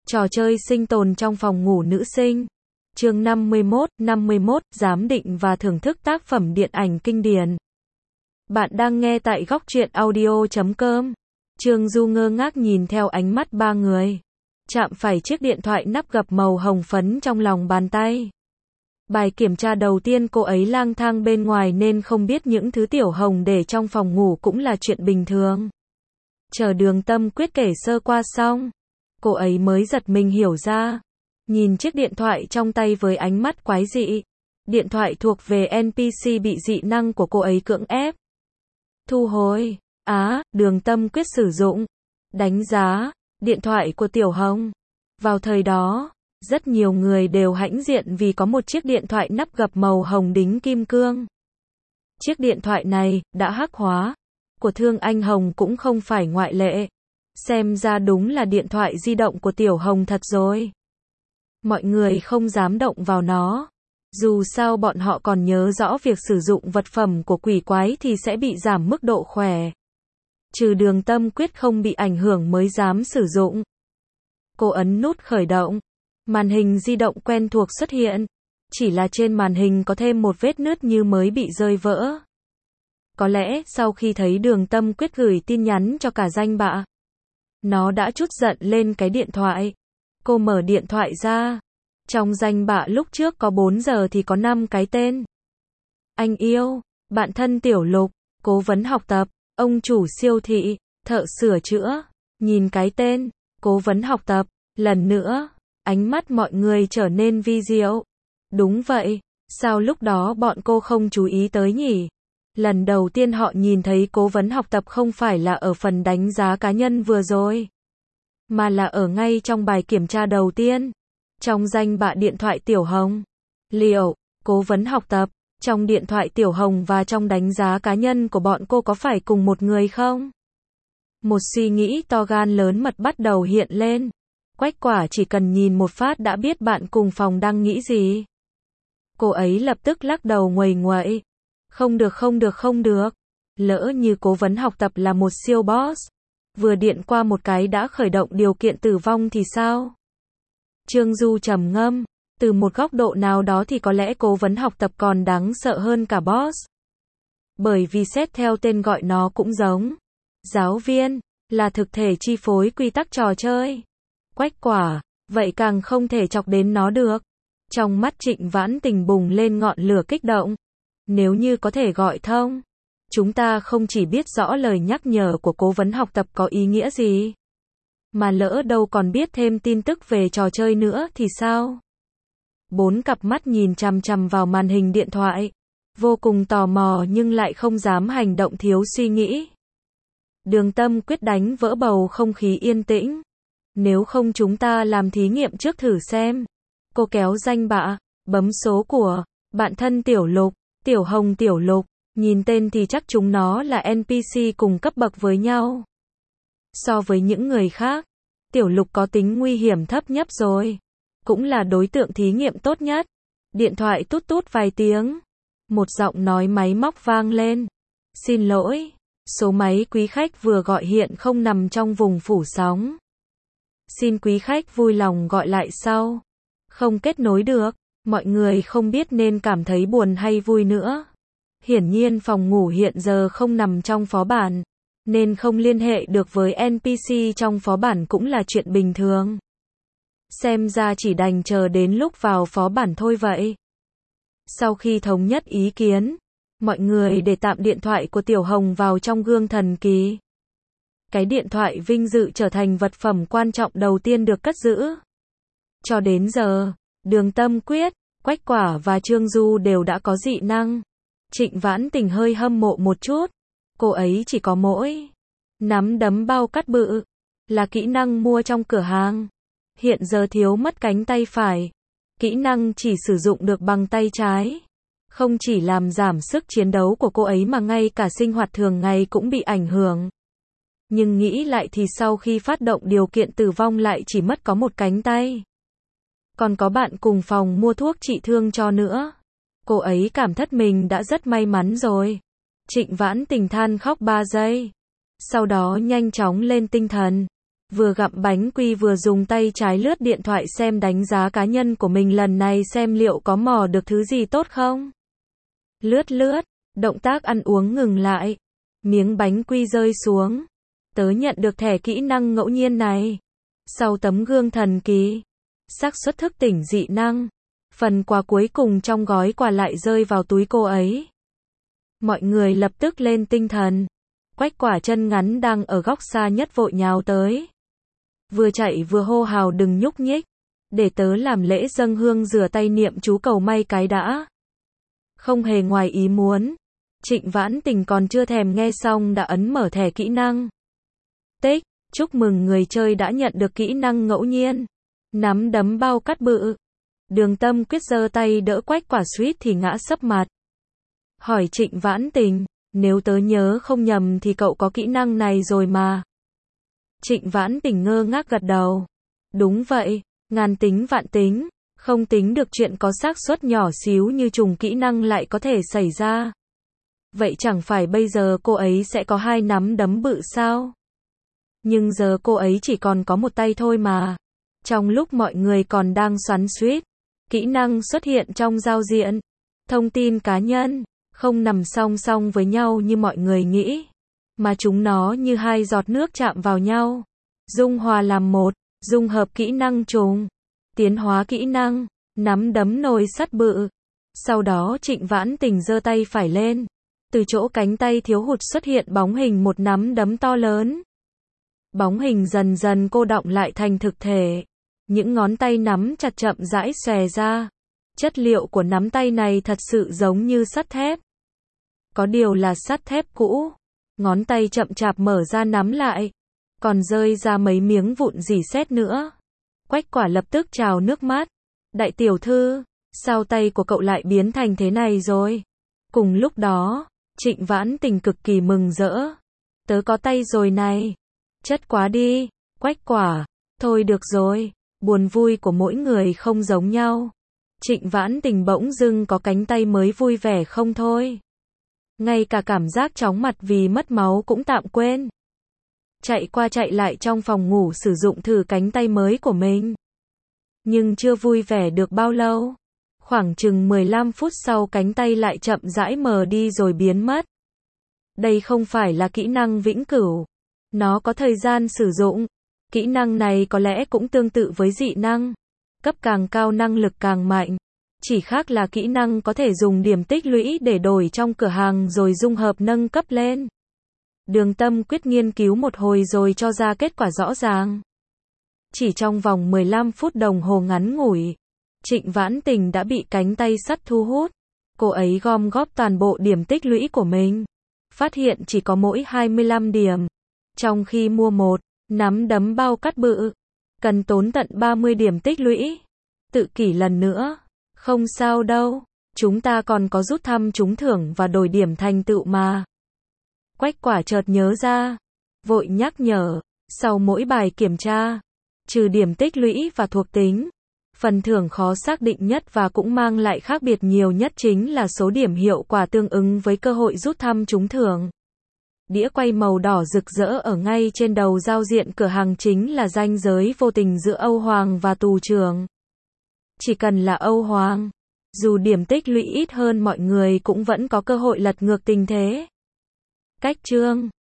Trò chơi sinh tồn trong phòng ngủ nữ sinh. Chương 51, giám định và thưởng thức tác phẩm điện ảnh kinh điển. Bạn đang nghe tại góc truyện audio.com. Trương Du ngơ ngác nhìn theo ánh mắt ba người. Chạm phải chiếc điện thoại nắp gập màu hồng phấn trong lòng bàn tay. Bài kiểm tra đầu tiên cô ấy lang thang bên ngoài nên không biết những thứ Tiểu Hồng để trong phòng ngủ cũng là chuyện bình thường. Chờ Đường Tâm Quyết kể sơ qua xong, cô ấy mới giật mình hiểu ra. Nhìn chiếc điện thoại trong tay với ánh mắt quái dị. Điện thoại thuộc về NPC bị dị năng của cô ấy cưỡng ép thu hồi. Đường Tâm Quyết sử dụng, đánh giá, điện thoại của Tiểu Hồng. Vào thời đó, rất nhiều người đều hãnh diện vì có một chiếc điện thoại nắp gập màu hồng đính kim cương. Chiếc điện thoại này, đã hắc hóa, của Thương Anh Hồng cũng không phải ngoại lệ. Xem ra đúng là điện thoại di động của Tiểu Hồng thật rồi. Mọi người không dám động vào nó. Dù sao bọn họ còn nhớ rõ việc sử dụng vật phẩm của quỷ quái thì sẽ bị giảm mức độ khỏe. Trừ Đường Tâm Quyết không bị ảnh hưởng mới dám sử dụng. Cô ấn nút khởi động. Màn hình di động quen thuộc xuất hiện. Chỉ là trên màn hình có thêm một vết nứt như mới bị rơi vỡ. Có lẽ sau khi thấy Đường Tâm Quyết gửi tin nhắn cho cả danh bạ, nó đã trút giận lên cái điện thoại. Cô mở điện thoại ra. Trong danh bạ lúc trước có 4 giờ thì có 5 cái tên. Anh yêu, bạn thân Tiểu Lục, cố vấn học tập, ông chủ siêu thị, thợ sửa chữa. Nhìn cái tên, cố vấn học tập, lần nữa, ánh mắt mọi người trở nên vi diệu. Đúng vậy, sao lúc đó bọn cô không chú ý tới nhỉ? Lần đầu tiên họ nhìn thấy cố vấn học tập không phải là ở phần đánh giá cá nhân vừa rồi, mà là ở ngay trong bài kiểm tra đầu tiên. Trong danh bạ điện thoại Tiểu Hồng. Liệu, cố vấn học tập, trong điện thoại Tiểu Hồng và trong đánh giá cá nhân của bọn cô có phải cùng một người không? Một suy nghĩ to gan lớn mật bắt đầu hiện lên. Quách Quả chỉ cần nhìn một phát đã biết bạn cùng phòng đang nghĩ gì. Cô ấy lập tức lắc đầu nguầy nguậy. Không được. Lỡ như cố vấn học tập là một siêu boss, vừa điện qua một cái đã khởi động điều kiện tử vong thì sao? Trương Du trầm ngâm, từ một góc độ nào đó thì có lẽ cố vấn học tập còn đáng sợ hơn cả boss. Bởi vì xét theo tên gọi nó cũng giống. Giáo viên, là thực thể chi phối quy tắc trò chơi. Quách Quả, vậy càng không thể chọc đến nó được. Trong mắt Trịnh Vãn Tình bùng lên ngọn lửa kích động. Nếu như có thể gọi thông, chúng ta không chỉ biết rõ lời nhắc nhở của cố vấn học tập có ý nghĩa gì, mà lỡ đâu còn biết thêm tin tức về trò chơi nữa thì sao? 4 cặp mắt nhìn chằm chằm vào màn hình điện thoại, vô cùng tò mò nhưng lại không dám hành động thiếu suy nghĩ. Đường Tâm Quyết đánh vỡ bầu không khí yên tĩnh. Nếu không chúng ta làm thí nghiệm trước thử xem. Cô kéo danh bạ, bấm số của bạn thân Tiểu Lục, Tiểu Hồng Tiểu Lục, nhìn tên thì chắc chúng nó là NPC cùng cấp bậc với nhau. So với những người khác, Tiểu Lục có tính nguy hiểm thấp nhất rồi, cũng là đối tượng thí nghiệm tốt nhất. Điện thoại tút tút vài tiếng, một giọng nói máy móc vang lên. Xin lỗi, số máy quý khách vừa gọi hiện không nằm trong vùng phủ sóng. Xin quý khách vui lòng gọi lại sau. Không kết nối được. Mọi người không biết nên cảm thấy buồn hay vui nữa. Hiển nhiên phòng ngủ hiện giờ không nằm trong phó bản, nên không liên hệ được với NPC trong phó bản cũng là chuyện bình thường. Xem ra chỉ đành chờ đến lúc vào phó bản thôi vậy. Sau khi thống nhất ý kiến, mọi người để tạm điện thoại của Tiểu Hồng vào trong gương thần kỳ. Cái điện thoại vinh dự trở thành vật phẩm quan trọng đầu tiên được cất giữ. Cho đến giờ, Đường Tâm Quyết, Quách Quả và Trương Du đều đã có dị năng. Trịnh Vãn Tình hơi hâm mộ một chút. Cô ấy chỉ có mỗi nắm đấm bao cắt bự, là kỹ năng mua trong cửa hàng. Hiện giờ thiếu mất cánh tay phải. Kỹ năng chỉ sử dụng được bằng tay trái. Không chỉ làm giảm sức chiến đấu của cô ấy mà ngay cả sinh hoạt thường ngày cũng bị ảnh hưởng. Nhưng nghĩ lại thì sau khi phát động điều kiện tử vong lại chỉ mất có một cánh tay. Còn có bạn cùng phòng mua thuốc trị thương cho nữa. Cô ấy cảm thấy mình đã rất may mắn rồi. Trịnh Vãn Tình than khóc 3 giây. Sau đó nhanh chóng lên tinh thần. Vừa gặm bánh quy vừa dùng tay trái lướt điện thoại xem đánh giá cá nhân của mình lần này xem liệu có mò được thứ gì tốt không. Lướt lướt, động tác ăn uống ngừng lại. Miếng bánh quy rơi xuống. Tớ nhận được thẻ kỹ năng ngẫu nhiên này. Sau tấm gương thần kỳ, xác suất thức tỉnh dị năng. Phần quà cuối cùng trong gói quà lại rơi vào túi cô ấy. Mọi người lập tức lên tinh thần. Quách Quả chân ngắn đang ở góc xa nhất vội nhào tới. Vừa chạy vừa hô hào đừng nhúc nhích. Để tớ làm lễ dâng hương rửa tay niệm chú cầu may cái đã. Không hề ngoài ý muốn. Trịnh Vãn Tình còn chưa thèm nghe xong đã ấn mở thẻ kỹ năng. Tích, chúc mừng người chơi đã nhận được kỹ năng ngẫu nhiên. Nắm đấm bao cát bự. Đường Tâm Quyết giơ tay đỡ Quách Quả suýt thì ngã sấp mặt. Hỏi Trịnh Vãn Tình, nếu tớ nhớ không nhầm thì cậu có kỹ năng này rồi mà. Trịnh Vãn Tình ngơ ngác gật đầu. Đúng vậy, ngàn tính vạn tính, không tính được chuyện có xác suất nhỏ xíu như trùng kỹ năng lại có thể xảy ra. Vậy chẳng phải bây giờ cô ấy sẽ có 2 nắm đấm bự sao? Nhưng giờ cô ấy chỉ còn có một tay thôi mà. Trong lúc mọi người còn đang xoắn xuýt, kỹ năng xuất hiện trong giao diện. Thông tin cá nhân, không nằm song song với nhau như mọi người nghĩ, mà chúng nó như 2 giọt nước chạm vào nhau. Dung hòa làm một, dung hợp kỹ năng trùng, tiến hóa kỹ năng, nắm đấm nồi sắt bự. Sau đó Trịnh Vãn Tình giơ tay phải lên. Từ chỗ cánh tay thiếu hụt xuất hiện bóng hình một nắm đấm to lớn. Bóng hình dần dần cô đọng lại thành thực thể. Những ngón tay nắm chặt chậm rãi xòe ra. Chất liệu của nắm tay này thật sự giống như sắt thép. Có điều là sắt thép cũ. Ngón tay chậm chạp mở ra nắm lại. Còn rơi ra mấy miếng vụn rỉ sét nữa. Quách Quả lập tức trào nước mắt. Đại tiểu thư, sao tay của cậu lại biến thành thế này rồi? Cùng lúc đó, Trịnh Vãn Tình cực kỳ mừng rỡ. Tớ có tay rồi này. Chất quá đi, Quách Quả. Thôi được rồi, buồn vui của mỗi người không giống nhau. Trịnh Vãn Tình bỗng dưng có cánh tay mới vui vẻ không thôi. Ngay cả cảm giác chóng mặt vì mất máu cũng tạm quên. Chạy qua chạy lại trong phòng ngủ sử dụng thử cánh tay mới của mình. Nhưng chưa vui vẻ được bao lâu. Khoảng chừng 15 phút sau cánh tay lại chậm rãi mờ đi rồi biến mất. Đây không phải là kỹ năng vĩnh cửu. Nó có thời gian sử dụng. Kỹ năng này có lẽ cũng tương tự với dị năng. Cấp càng cao năng lực càng mạnh. Chỉ khác là kỹ năng có thể dùng điểm tích lũy để đổi trong cửa hàng rồi dung hợp nâng cấp lên. Đường Tâm Quyết nghiên cứu một hồi rồi cho ra kết quả rõ ràng. Chỉ trong vòng 15 phút đồng hồ ngắn ngủi, Trịnh Vãn Tình đã bị cánh tay sắt thu hút. Cô ấy gom góp toàn bộ điểm tích lũy của mình. Phát hiện chỉ có mỗi 25 điểm. Trong khi mua một nắm đấm bao cát bự, cần tốn tận 30 điểm tích lũy. Tự kỷ lần nữa. Không sao đâu. Chúng ta còn có rút thăm trúng thưởng và đổi điểm thành tựu mà. Quách Quả chợt nhớ ra. Vội nhắc nhở. Sau mỗi bài kiểm tra, trừ điểm tích lũy và thuộc tính, phần thưởng khó xác định nhất và cũng mang lại khác biệt nhiều nhất chính là số điểm hiệu quả tương ứng với cơ hội rút thăm trúng thưởng. Đĩa quay màu đỏ rực rỡ ở ngay trên đầu giao diện cửa hàng chính là ranh giới vô tình giữa Âu Hoàng và tù trưởng. Chỉ cần là Âu Hoàng, dù điểm tích lũy ít hơn mọi người cũng vẫn có cơ hội lật ngược tình thế. Cách chương